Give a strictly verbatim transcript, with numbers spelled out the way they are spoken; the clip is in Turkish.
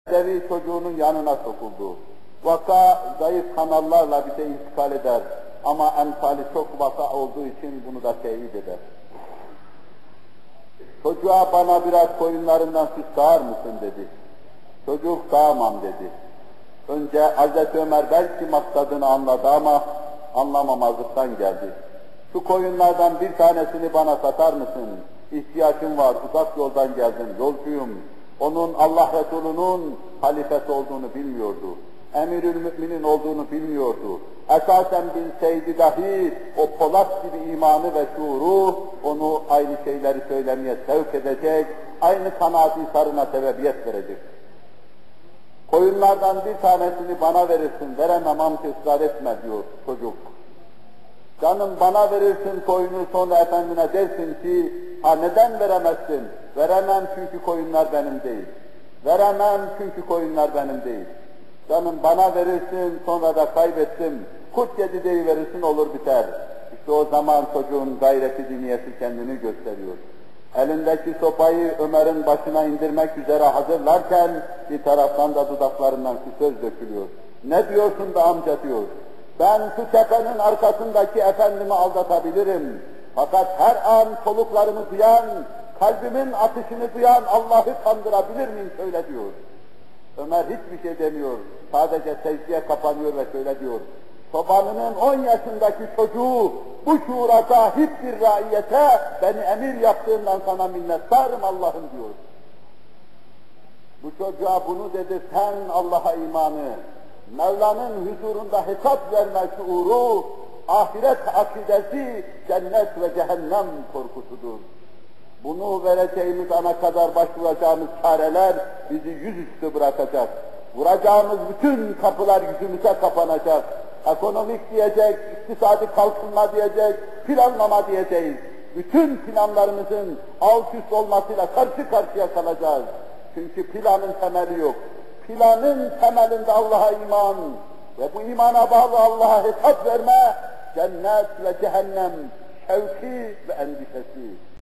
Devi çocuğunun yanına sokuldu. Vaka zayıf kanallarla bir şey intikal eder. Ama emsali çok vaka olduğu için bunu da teyit eder. Çocuğa bana biraz koyunlarından süt sağar mısın dedi. Çocuk sağamam dedi. Önce Hazreti Ömer belki maksadını anladı ama anlamamazlıktan geldi. Şu koyunlardan bir tanesini bana satar mısın? İhtiyacım var, uzak yoldan geldim, yolcuyum. Onun Allah Resulü'nün halifesi olduğunu bilmiyordu. Emirül Müminin olduğunu bilmiyordu. Esasen bilseydi dahi o Polat gibi imanı ve şuuru onu aynı şeyleri söylemeye sevk edecek, aynı kanaat isarına sebebiyet verecek. Koyunlardan bir tanesini bana verirsin, veremem amca ısrar etme diyor çocuk. Canım bana verirsin koyunu, sonra efendine dersin ki, ha neden veremezsin? Veremem çünkü koyunlar benim değil. Veremem çünkü koyunlar benim değil. Canım bana verirsin, sonra da kaybettim. Kurt yedi deyiverirsin, olur biter. İşte o zaman çocuğun gayreti diniyeti kendini gösteriyor. Elindeki sopayı Ömer'in başına indirmek üzere hazırlarken bir taraftan da dudaklarından şu söz dökülüyor. Ne diyorsun da amca diyor. Ben şu tepenin arkasındaki efendimi aldatabilirim. Fakat her an soluklarımı duyan, kalbimin atışını duyan Allah'ı kandırabilir miyim söyle diyor. Ömer hiçbir şey demiyor. Sadece secdeye kapanıyor ve şöyle diyor. Çobanının on yaşındaki çocuğu bu şuura sahip bir raiyete beni emir yaptığından sana minnettarım Allah'ım diyor. Bu çocuğa bunu dedi, sen Allah'a imanı, Mevla'nın huzurunda hesap verme şuuru, ahiret akidesi, cennet ve cehennem korkusudur. Bunu vereceğimiz ana kadar başvuracağımız çareler bizi yüzüstü bırakacak. Vuracağımız bütün kapılar yüzümüze kapanacak. Ekonomik diyecek, iktisadi kalkınma diyecek, planlama diyeceğiz. Bütün planlarımızın alt üst olmasıyla karşı karşıya kalacağız. Çünkü planın temeli yok. Planın temelinde Allah'a iman ve bu imana bağlı Allah'a hesap verme, cennet ve cehennem şevki ve endişesi.